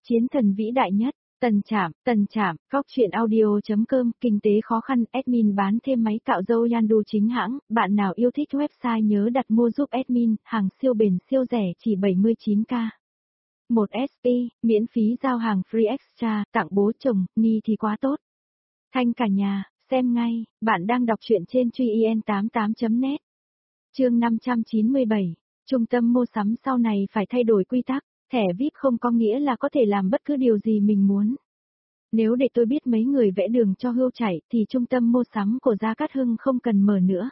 Chiến thần vĩ đại nhất, Tần Trạm, góc truyện audio.com, kinh tế khó khăn, admin bán thêm máy cạo râu Yandu chính hãng, bạn nào yêu thích website nhớ đặt mua giúp admin, hàng siêu bền siêu rẻ chỉ 79k. 1 SP, miễn phí giao hàng free extra, tặng bố chồng, ni thì quá tốt. Thanh cả nhà, xem ngay, bạn đang đọc truyện trên truyen88.net. Chương 597, trung tâm mua sắm sau này phải thay đổi quy tắc. Thẻ VIP không có nghĩa là có thể làm bất cứ điều gì mình muốn. Nếu để tôi biết mấy người vẽ đường cho hươu chạy thì trung tâm mua sắm của Gia Cát Hưng không cần mở nữa.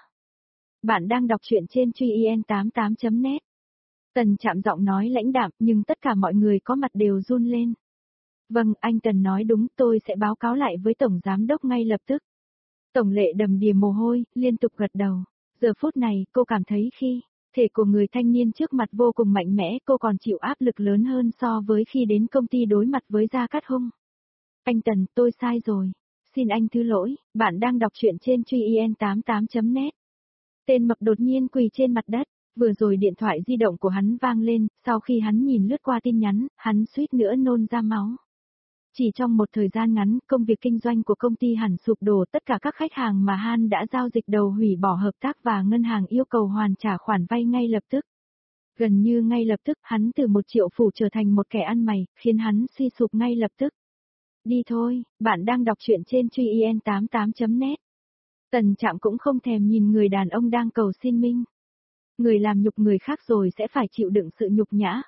Bạn đang đọc truyện trên truyen88.net. Tần Trạm giọng nói lãnh đạm nhưng tất cả mọi người có mặt đều run lên. Vâng, anh Tần nói đúng, tôi sẽ báo cáo lại với Tổng Giám Đốc ngay lập tức. Tổng Lệ đầm đìa mồ hôi, liên tục gật đầu. Giờ phút này cô cảm thấy khi thể của người thanh niên trước mặt vô cùng mạnh mẽ, cô còn chịu áp lực lớn hơn so với khi đến công ty đối mặt với Gia Cát Hưng. Anh Tần, tôi sai rồi. Xin anh thứ lỗi, bạn đang đọc truyện trên truyen88.net. Tên mập đột nhiên quỳ trên mặt đất, vừa rồi điện thoại di động của hắn vang lên, sau khi hắn nhìn lướt qua tin nhắn, hắn suýt nữa nôn ra máu. Chỉ trong một thời gian ngắn, công việc kinh doanh của công ty hẳn sụp đổ, tất cả các khách hàng mà Han đã giao dịch đầu hủy bỏ hợp tác và ngân hàng yêu cầu hoàn trả khoản vay ngay lập tức. Gần như ngay lập tức, hắn từ một triệu phủ trở thành một kẻ ăn mày, khiến hắn suy sụp ngay lập tức. Đi thôi, bạn đang đọc truyện trên truyen88.net. Tần Trạm cũng không thèm nhìn người đàn ông đang cầu xin minh. Người làm nhục người khác rồi sẽ phải chịu đựng sự nhục nhã.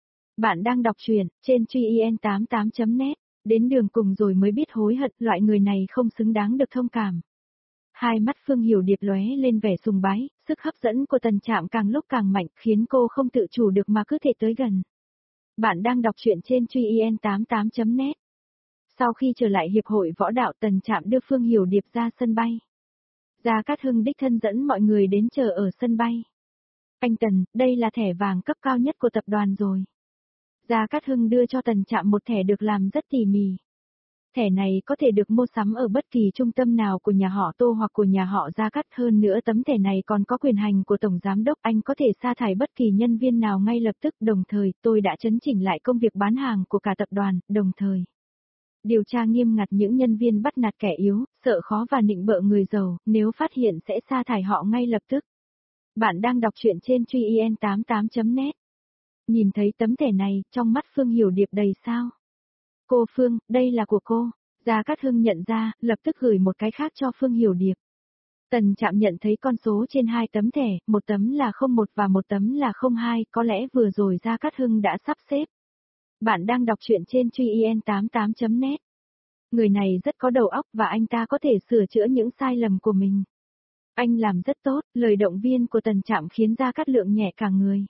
Bạn đang đọc truyện trên truyen88.net. Đến đường cùng rồi mới biết hối hận, loại người này không xứng đáng được thông cảm. Hai mắt Phương Hiểu Điệp lóe lên vẻ sùng bái, sức hấp dẫn của Tần Trạm càng lúc càng mạnh, khiến cô không tự chủ được mà cứ thể tới gần. Bạn đang đọc truyện trên truyen88.net. Sau khi trở lại hiệp hội võ đạo, Tần Trạm đưa Phương Hiểu Điệp ra sân bay. Gia Cát Hưng đích thân dẫn mọi người đến chờ ở sân bay. Anh Tần, đây là thẻ vàng cấp cao nhất của tập đoàn rồi. Gia Cát Hưng đưa cho Tần Trạm một thẻ được làm rất tỉ mỉ. Thẻ này có thể được mua sắm ở bất kỳ trung tâm nào của nhà họ Tô hoặc của nhà họ Gia Cát, hơn nữa tấm thẻ này còn có quyền hành của Tổng Giám Đốc, anh có thể sa thải bất kỳ nhân viên nào ngay lập tức, đồng thời tôi đã chấn chỉnh lại công việc bán hàng của cả tập đoàn, đồng thời điều tra nghiêm ngặt những nhân viên bắt nạt kẻ yếu, sợ khó và nịnh bợ người giàu, nếu phát hiện sẽ sa thải họ ngay lập tức. Bạn đang đọc truyện trên truyen88.net. Nhìn thấy tấm thẻ này, trong mắt Phương Hiểu Điệp đầy sao. Cô Phương, đây là của cô. Gia Cát Hưng nhận ra, lập tức gửi một cái khác cho Phương Hiểu Điệp. Tần Trạm nhận thấy con số trên hai tấm thẻ, một tấm là 01 và một tấm là 02, có lẽ vừa rồi Gia Cát Hưng đã sắp xếp. Bạn đang đọc truyện trên truyen88.net. Người này rất có đầu óc và anh ta có thể sửa chữa những sai lầm của mình. Anh làm rất tốt, lời động viên của Tần Trạm khiến Gia Cát Lượng nhẹ cả người.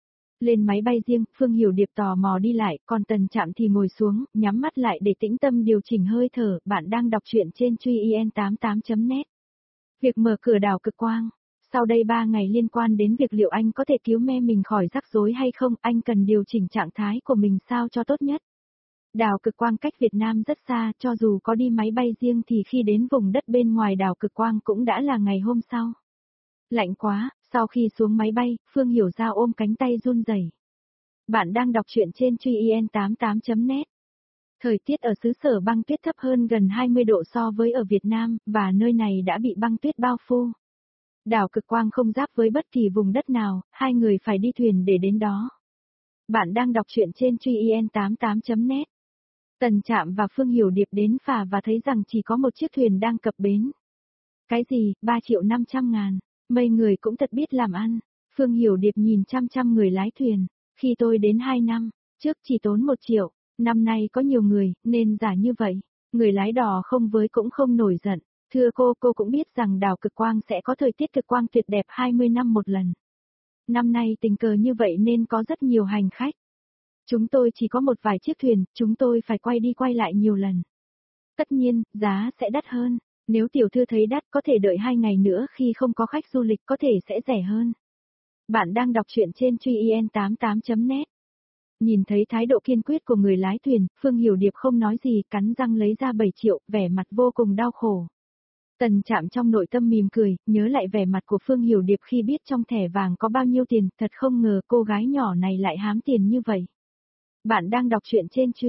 Lên máy bay riêng, Phương Hiểu Điệp tò mò đi lại, còn Tần Trạm thì ngồi xuống, nhắm mắt lại để tĩnh tâm điều chỉnh hơi thở. Bạn đang đọc truyện trên truyen88.net. Việc mở cửa đảo cực quang. Sau đây 3 ngày liên quan đến việc liệu anh có thể cứu me mình khỏi rắc rối hay không, anh cần điều chỉnh trạng thái của mình sao cho tốt nhất. Đảo cực quang cách Việt Nam rất xa, cho dù có đi máy bay riêng thì khi đến vùng đất bên ngoài đảo cực quang cũng đã là ngày hôm sau. Lạnh quá, sau khi xuống máy bay, Phương Hiểu ra ôm cánh tay run rẩy. Bạn đang đọc truyện trên truyen88.net. Thời tiết ở xứ sở băng tuyết thấp hơn gần 20 độ so với ở Việt Nam, và nơi này đã bị băng tuyết bao phủ. Đảo cực quang không giáp với bất kỳ vùng đất nào, hai người phải đi thuyền để đến đó. Bạn đang đọc truyện trên truyen88.net. Tần Trạm và Phương Hiểu Điệp đến phà và thấy rằng chỉ có một chiếc thuyền đang cập bến. Cái gì, 3.500.000, mấy người cũng thật biết làm ăn. Phương Hiểu Điệp nhìn chăm người lái thuyền. Khi tôi đến 2 năm, trước chỉ tốn 1 triệu, năm nay có nhiều người, nên giả như vậy. Người lái đò không với cũng không nổi giận. Thưa cô cũng biết rằng đảo cực quang sẽ có thời tiết cực quang tuyệt đẹp 20 năm một lần. Năm nay tình cờ như vậy nên có rất nhiều hành khách. Chúng tôi chỉ có một vài chiếc thuyền, chúng tôi phải quay đi quay lại nhiều lần. Tất nhiên, giá sẽ đắt hơn. Nếu tiểu thư thấy đắt có thể đợi 2 ngày nữa khi không có khách du lịch có thể sẽ rẻ hơn. Bạn đang đọc truyện trên truyen88.net. Nhìn thấy thái độ kiên quyết của người lái thuyền, Phương Hiểu Điệp không nói gì, cắn răng lấy ra 7 triệu, vẻ mặt vô cùng đau khổ. Tần Trạm trong nội tâm mỉm cười, nhớ lại vẻ mặt của Phương Hiểu Điệp khi biết trong thẻ vàng có bao nhiêu tiền, thật không ngờ cô gái nhỏ này lại hám tiền như vậy. Bạn đang đọc truyện trên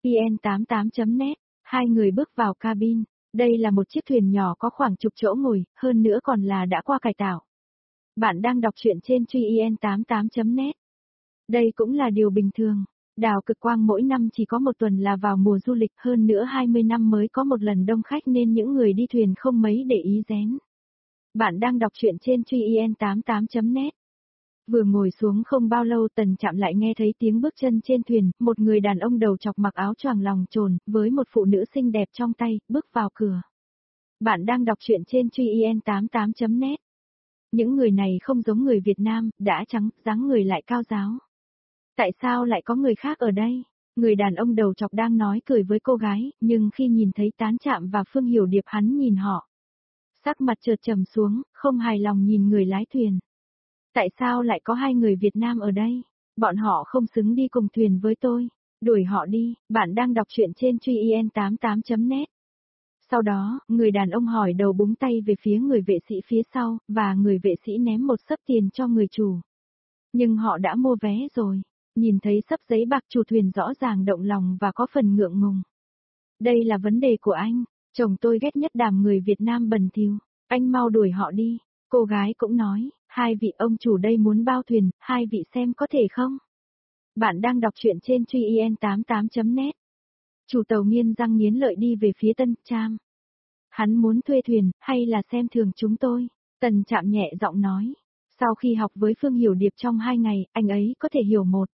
IN88.net, hai người bước vào cabin. Đây là một chiếc thuyền nhỏ có khoảng chục chỗ ngồi, hơn nữa còn là đã qua cải tạo. Bạn đang đọc truyện trên Truy IN88.net. Đây cũng là điều bình thường. Đảo Cực Quang mỗi năm chỉ có một tuần là vào mùa du lịch, hơn nữa 20 năm mới có một lần đông khách nên những người đi thuyền không mấy để ý rén. Bạn đang đọc truyện trên Truy IN88.net. Vừa ngồi xuống không bao lâu Tần Trạm lại nghe thấy tiếng bước chân trên thuyền, một người đàn ông đầu chọc mặc áo choàng lòng trồn, với một phụ nữ xinh đẹp trong tay, bước vào cửa. Bạn đang đọc truyện trên Truy IN88.net. Những người này không giống người Việt Nam, đã trắng, dáng người lại cao ráo. Tại sao lại có người khác ở đây? Người đàn ông đầu chọc đang nói cười với cô gái, nhưng khi nhìn thấy Tán Trạm và Phương Hiểu Điệp hắn nhìn họ. Sắc mặt chợt trầm xuống, không hài lòng nhìn người lái thuyền. Tại sao lại có hai người Việt Nam ở đây? Bọn họ không xứng đi cùng thuyền với tôi. Đuổi họ đi, bạn đang đọc truyện trên Truy IN88.net. Sau đó, người đàn ông hỏi đầu búng tay về phía người vệ sĩ phía sau, và người vệ sĩ ném một xấp tiền cho người chủ. Nhưng họ đã mua vé rồi. Nhìn thấy xấp giấy bạc chủ thuyền rõ ràng động lòng và có phần ngượng ngùng. Đây là vấn đề của anh, chồng tôi ghét nhất đám người Việt Nam bẩn thỉu, anh mau đuổi họ đi. Cô gái cũng nói, hai vị ông chủ đây muốn bao thuyền, hai vị xem có thể không? Bạn đang đọc truyện trên Truy IN88.net. Chủ tàu nghiến răng nghiến lợi đi về phía Tân Trạm. Hắn muốn thuê thuyền, hay là xem thường chúng tôi? Tần Trạm nhẹ giọng nói. Sau khi học với Phương Hiểu Điệp trong 2 ngày, anh ấy có thể hiểu một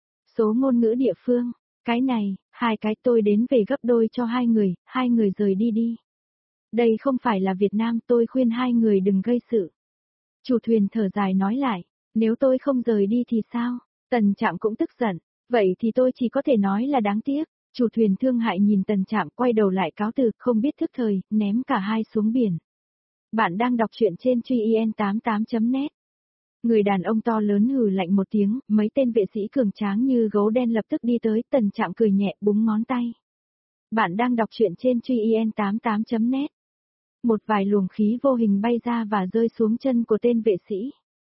số ngôn ngữ địa phương. Cái này, hai cái tôi đến về gấp đôi cho hai người rời đi đi. Đây không phải là Việt Nam, tôi khuyên hai người đừng gây sự. Chủ thuyền thở dài nói lại, nếu tôi không rời đi thì sao? Tần Trạm cũng tức giận, vậy thì tôi chỉ có thể nói là đáng tiếc. Chủ thuyền thương hại nhìn Tần Trạm quay đầu lại cáo từ, không biết thức thời, ném cả hai xuống biển. Bạn đang đọc truyện trên Truy IN88.net. Người đàn ông to lớn hừ lạnh một tiếng, mấy tên vệ sĩ cường tráng như gấu đen lập tức đi tới, Tần Trạm cười nhẹ búng ngón tay. Bạn đang đọc truyện trên Truy IN88.net. Một vài luồng khí vô hình bay ra và rơi xuống chân của tên vệ sĩ.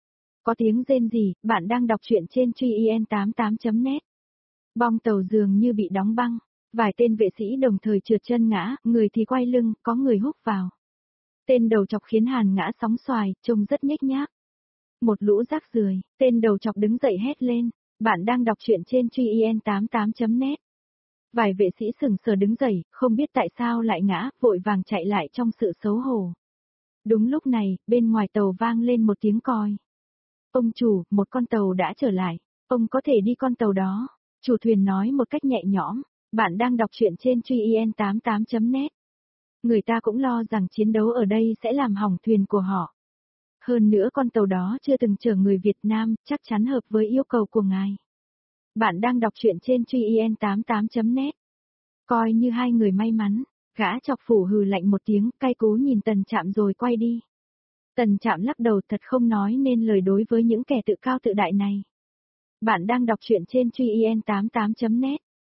Có tiếng rên rỉ, bạn đang đọc truyện trên Truy IN88.net. Bong tàu dường như bị đóng băng, vài tên vệ sĩ đồng thời trượt chân ngã, người thì quay lưng, có người húc vào. Tên đầu chọc khiến Hàn ngã sóng xoài, trông rất nhếch nhác. Một lũ rác rưởi, tên đầu chọc đứng dậy hét lên, bạn đang đọc truyện trên Truy IN88.net. Vài vệ sĩ sững sờ đứng dậy, không biết tại sao lại ngã, vội vàng chạy lại trong sự xấu hổ. Đúng lúc này, bên ngoài tàu vang lên một tiếng còi. Ông chủ, một con tàu đã trở lại, ông có thể đi con tàu đó. Chủ thuyền nói một cách nhẹ nhõm, bạn đang đọc truyện trên Truy IN88.net. Người ta cũng lo rằng chiến đấu ở đây sẽ làm hỏng thuyền của họ. Hơn nữa con tàu đó chưa từng chở người Việt Nam, chắc chắn hợp với yêu cầu của ngài. Bạn đang đọc truyện trên Truy IN88.net. Coi như hai người may mắn, gã chọc phủ hừ lạnh một tiếng, cay cú nhìn Tần Trạm rồi quay đi. Tần Trạm lắc đầu thật không nói nên lời đối với những kẻ tự cao tự đại này. Bạn đang đọc truyện trên Truy IN88.net.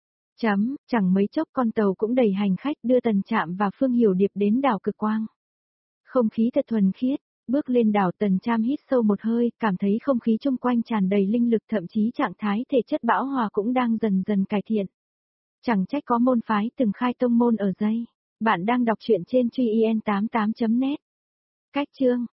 Chẳng mấy chốc con tàu cũng đầy hành khách đưa Tần Trạm và Phương Hiểu Điệp đến đảo Cực Quang. Không khí thật thuần khiết, bước lên đảo Tần Trạm hít sâu một hơi, cảm thấy không khí xung quanh tràn đầy linh lực, thậm chí trạng thái thể chất bão hòa cũng đang dần dần cải thiện. Chẳng trách có môn phái từng khai tông môn ở đây. Bạn đang đọc truyện trên Truy IN88.net. Cách chương